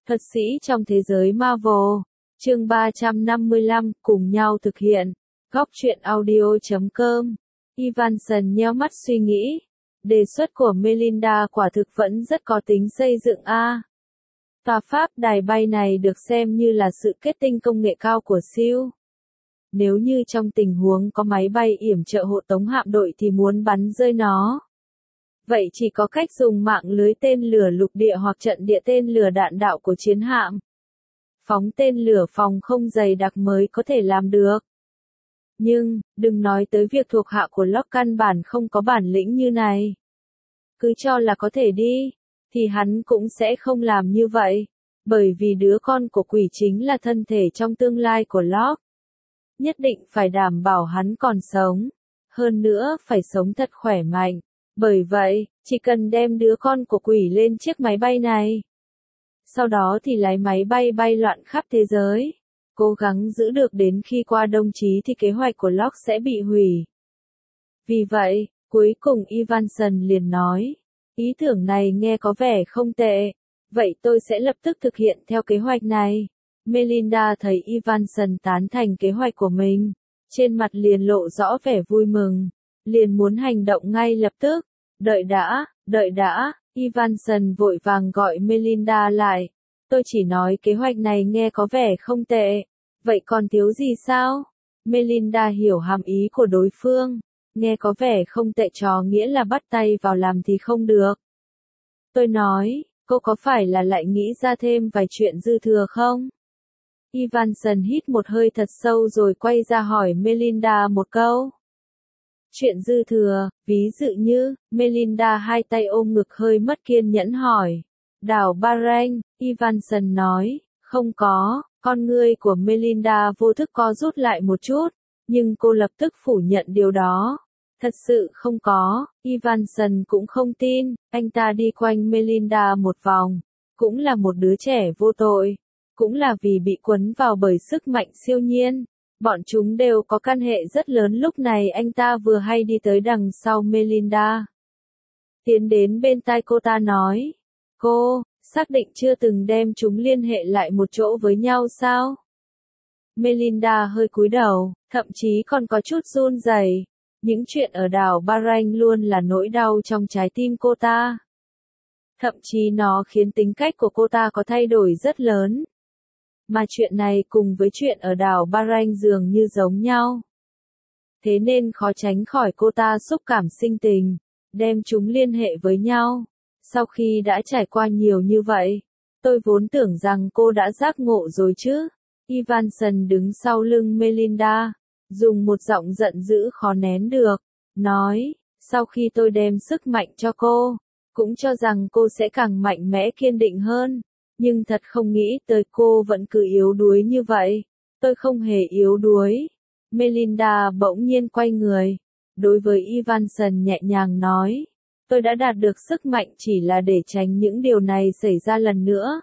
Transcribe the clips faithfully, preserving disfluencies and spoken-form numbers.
Thuật sĩ trong thế giới Marvel. Chương ba trăm năm mươi lăm, cùng nhau thực hiện. Góc truyện audio chấm com. Evanson nheo mắt suy nghĩ. Đề xuất của Melinda quả thực vẫn rất có tính xây dựng a. Tòa pháp đài bay này được xem như là sự kết tinh công nghệ cao của siêu. Nếu như trong tình huống có máy bay yểm trợ hộ tống hạm đội thì muốn bắn rơi nó, vậy chỉ có cách dùng mạng lưới tên lửa lục địa hoặc trận địa tên lửa đạn đạo của chiến hạm. Phóng tên lửa phòng không dày đặc mới có thể làm được. Nhưng, đừng nói tới việc thuộc hạ của Locke căn bản không có bản lĩnh như này. Cứ cho là có thể đi, thì hắn cũng sẽ không làm như vậy. Bởi vì đứa con của quỷ chính là thân thể trong tương lai của Locke. Nhất định phải đảm bảo hắn còn sống. Hơn nữa, phải sống thật khỏe mạnh. Bởi vậy, chỉ cần đem đứa con của quỷ lên chiếc máy bay này. Sau đó thì lái máy bay bay loạn khắp thế giới. Cố gắng giữ được đến khi qua Đông Chí thì kế hoạch của Locke sẽ bị hủy. Vì vậy, cuối cùng Evanson liền nói, ý tưởng này nghe có vẻ không tệ. Vậy tôi sẽ lập tức thực hiện theo kế hoạch này. Melinda thấy Evanson tán thành kế hoạch của mình. Trên mặt liền lộ rõ vẻ vui mừng. Liền muốn hành động ngay lập tức. Đợi đã, đợi đã, Evanson vội vàng gọi Melinda lại. Tôi chỉ nói kế hoạch này nghe có vẻ không tệ. Vậy còn thiếu gì sao? Melinda hiểu hàm ý của đối phương. Nghe có vẻ không tệ trò nghĩa là bắt tay vào làm thì không được. Tôi nói, cô có phải là lại nghĩ ra thêm vài chuyện dư thừa không? Evanson hít một hơi thật sâu rồi quay ra hỏi Melinda một câu. Chuyện dư thừa, ví dụ như, Melinda hai tay ôm ngực hơi mất kiên nhẫn hỏi. Đảo Bahrain, Evanson nói, không có, con ngươi của Melinda vô thức co rút lại một chút, nhưng cô lập tức phủ nhận điều đó. Thật sự không có, Evanson cũng không tin, anh ta đi quanh Melinda một vòng, cũng là một đứa trẻ vô tội, cũng là vì bị quấn vào bởi sức mạnh siêu nhiên. Bọn chúng đều có căn hệ rất lớn. Lúc này anh ta vừa hay đi tới đằng sau Melinda. Tiến đến bên tai cô ta nói. Cô, xác định chưa từng đem chúng liên hệ lại một chỗ với nhau sao? Melinda hơi cúi đầu, thậm chí còn có chút run rẩy. Những chuyện ở đảo Bahrain luôn là nỗi đau trong trái tim cô ta. Thậm chí nó khiến tính cách của cô ta có thay đổi rất lớn. Mà chuyện này cùng với chuyện ở đảo Bahrain dường như giống nhau. Thế nên khó tránh khỏi cô ta xúc cảm sinh tình, đem chúng liên hệ với nhau. Sau khi đã trải qua nhiều như vậy, tôi vốn tưởng rằng cô đã giác ngộ rồi chứ. Evanson đứng sau lưng Melinda, dùng một giọng giận dữ khó nén được, nói, sau khi tôi đem sức mạnh cho cô, cũng cho rằng cô sẽ càng mạnh mẽ kiên định hơn. Nhưng thật không nghĩ tới cô vẫn cứ yếu đuối như vậy. Tôi không hề yếu đuối. Melinda bỗng nhiên quay người. Đối với Evanson nhẹ nhàng nói. Tôi đã đạt được sức mạnh chỉ là để tránh những điều này xảy ra lần nữa.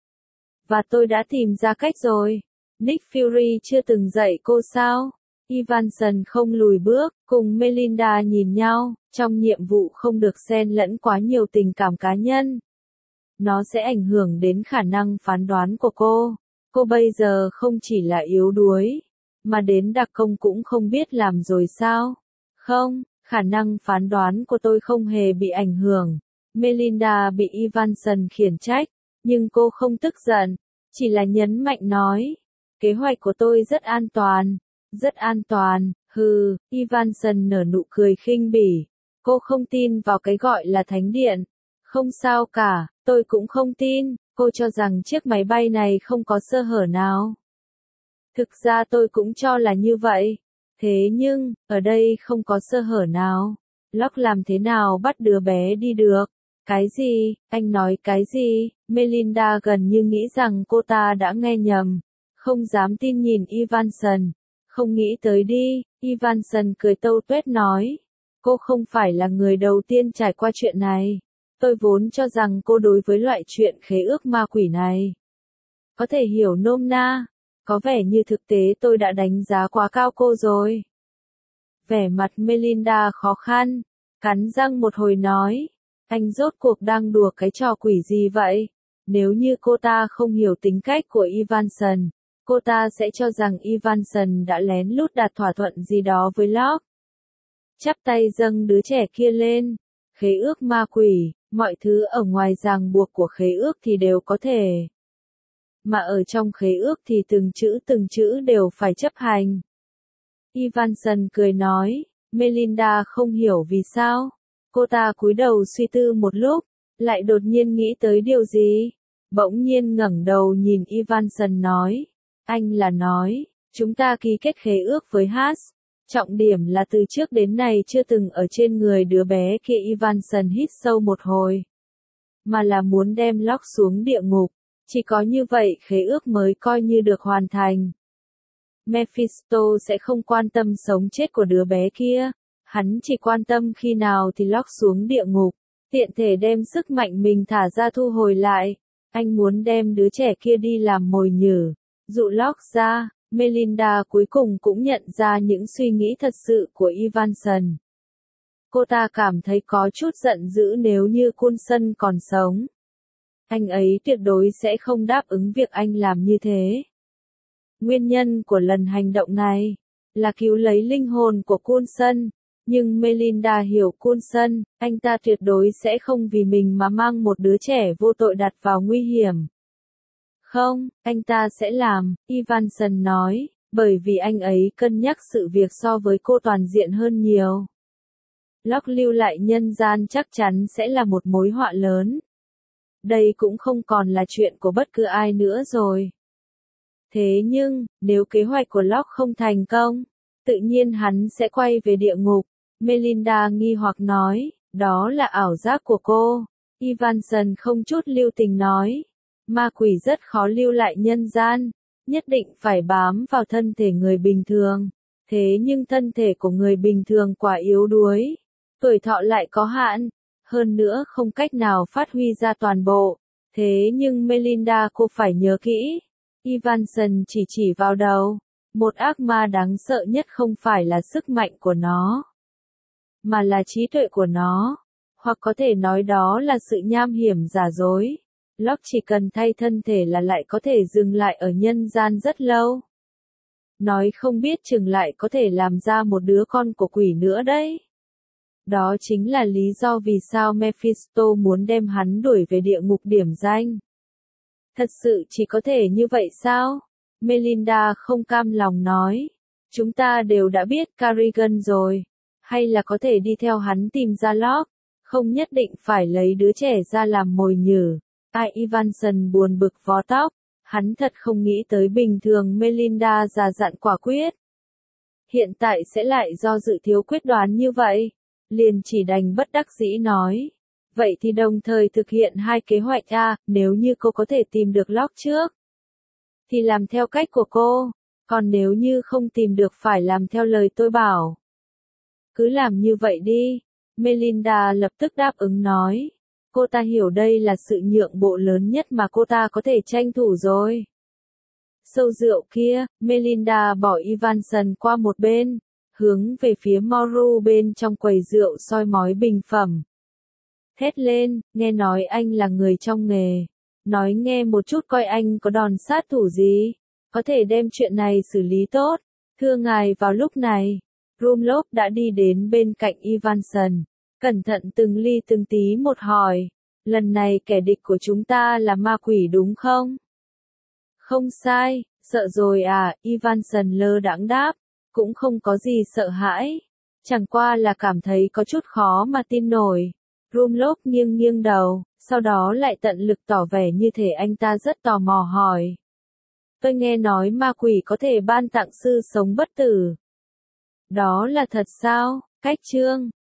Và tôi đã tìm ra cách rồi. Nick Fury chưa từng dạy cô sao? Evanson không lùi bước, cùng Melinda nhìn nhau. Trong nhiệm vụ không được xen lẫn quá nhiều tình cảm cá nhân. Nó sẽ ảnh hưởng đến khả năng phán đoán của cô. Cô bây giờ không chỉ là yếu đuối, mà đến đặc công cũng không biết làm rồi sao? Không, khả năng phán đoán của tôi không hề bị ảnh hưởng. Melinda bị Evanson khiển trách, nhưng cô không tức giận, chỉ là nhấn mạnh nói. Kế hoạch của tôi rất an toàn, rất an toàn, hừ, Evanson nở nụ cười khinh bỉ. Cô không tin vào cái gọi là thánh điện. Không sao cả, tôi cũng không tin, cô cho rằng chiếc máy bay này không có sơ hở nào. Thực ra tôi cũng cho là như vậy. Thế nhưng, ở đây không có sơ hở nào. Locke làm thế nào bắt đứa bé đi được? Cái gì? Anh nói cái gì? Melinda gần như nghĩ rằng cô ta đã nghe nhầm. Không dám tin nhìn Evanson. Không nghĩ tới đi, Evanson cười tâu tuét nói. Cô không phải là người đầu tiên trải qua chuyện này. Tôi vốn cho rằng cô đối với loại chuyện khế ước ma quỷ này có thể hiểu nôm na. Có vẻ như thực tế tôi đã đánh giá quá cao cô rồi. Vẻ mặt Melinda khó khăn, cắn răng một hồi nói. Anh rốt cuộc đang đùa cái trò quỷ gì vậy? nếu như cô ta không hiểu tính cách của Evanson, cô ta sẽ cho rằng Evanson đã lén lút đạt thỏa thuận gì đó với Locke. Chắp tay dâng đứa trẻ kia lên. Khế ước ma quỷ, mọi thứ ở ngoài ràng buộc của khế ước thì đều có thể. Mà ở trong khế ước thì từng chữ từng chữ đều phải chấp hành. Evanson cười nói, Melinda không hiểu vì sao. Cô ta cúi đầu suy tư một lúc, lại đột nhiên nghĩ tới điều gì. Bỗng nhiên ngẩng đầu nhìn Evanson nói, anh là nói, chúng ta ký kết khế ước với Hats. Trọng điểm là từ trước đến nay chưa từng ở trên người đứa bé kia. Evanson hít sâu một hồi. Mà là muốn đem Locke xuống địa ngục. Chỉ có như vậy khế ước mới coi như được hoàn thành. Mephisto sẽ không quan tâm sống chết của đứa bé kia. Hắn chỉ quan tâm khi nào thì Locke xuống địa ngục. Tiện thể đem sức mạnh mình thả ra thu hồi lại. Anh muốn đem đứa trẻ kia đi làm mồi nhử. Dụ Locke ra. Melinda cuối cùng cũng nhận ra những suy nghĩ thật sự của Evanson. Cô ta cảm thấy có chút giận dữ nếu như Coulson còn sống. Anh ấy tuyệt đối sẽ không đáp ứng việc anh làm như thế. Nguyên nhân của lần hành động này là cứu lấy linh hồn của Coulson, nhưng Melinda hiểu Coulson, anh ta tuyệt đối sẽ không vì mình mà mang một đứa trẻ vô tội đặt vào nguy hiểm. Không, anh ta sẽ làm, Evanson nói, bởi vì anh ấy cân nhắc sự việc so với cô toàn diện hơn nhiều. Locke lưu lại nhân gian chắc chắn sẽ là một mối họa lớn. Đây cũng không còn là chuyện của bất cứ ai nữa rồi. Thế nhưng, nếu kế hoạch của Locke không thành công, tự nhiên hắn sẽ quay về địa ngục. Melinda nghi hoặc nói, đó là ảo giác của cô. Evanson không chút lưu tình nói, ma quỷ rất khó lưu lại nhân gian, nhất định phải bám vào thân thể người bình thường. Thế nhưng thân thể của người bình thường quá yếu đuối, tuổi thọ lại có hạn, hơn nữa không cách nào phát huy ra toàn bộ. Thế nhưng Melinda cô phải nhớ kỹ. Evanson chỉ chỉ vào đầu. Một ác ma đáng sợ nhất không phải là sức mạnh của nó, mà là trí tuệ của nó. Hoặc có thể nói đó là sự nham hiểm giả dối. Locke chỉ cần thay thân thể là lại có thể dừng lại ở nhân gian rất lâu. Nói không biết chừng lại có thể làm ra một đứa con của quỷ nữa đấy. Đó chính là lý do vì sao Mephisto muốn đem hắn đuổi về địa ngục điểm danh. Thật sự chỉ có thể như vậy sao? Melinda không cam lòng nói. Chúng ta đều đã biết Carrigan rồi. Hay là có thể đi theo hắn tìm ra Locke. Không nhất định phải lấy đứa trẻ ra làm mồi nhử. Ai Evanson buồn bực vó tóc. Hắn thật không nghĩ tới bình thường Melinda già dặn quả quyết. Hiện tại sẽ lại do dự thiếu quyết đoán như vậy. Liền chỉ đành bất đắc dĩ nói. Vậy thì đồng thời thực hiện hai kế hoạch A, nếu như cô có thể tìm được Locke trước, thì làm theo cách của cô, còn nếu như không tìm được phải làm theo lời tôi bảo. Cứ làm như vậy đi. Melinda lập tức đáp ứng nói. Cô ta hiểu đây là sự nhượng bộ lớn nhất mà cô ta có thể tranh thủ rồi. Sâu rượu kia, Melinda bỏ Evanson qua một bên, hướng về phía Mauru bên trong quầy rượu soi mói bình phẩm. Thét lên, nghe nói anh là người trong nghề. Nói nghe một chút coi anh có đòn sát thủ gì. Có thể đem chuyện này xử lý tốt. Thưa ngài vào lúc này, Rumlock đã đi đến bên cạnh Evanson. Cẩn thận từng ly từng tí một hỏi. Lần này kẻ địch của chúng ta là ma quỷ đúng không? Không sai, sợ rồi à, Evanson lơ đãng đáp. Cũng không có gì sợ hãi. Chẳng qua là cảm thấy có chút khó mà tin nổi. Rumlock nghiêng nghiêng đầu, sau đó lại tận lực tỏ vẻ như thể anh ta rất tò mò hỏi. Tôi nghe nói ma quỷ có thể ban tặng sư sống bất tử. Đó là thật sao? Cách chương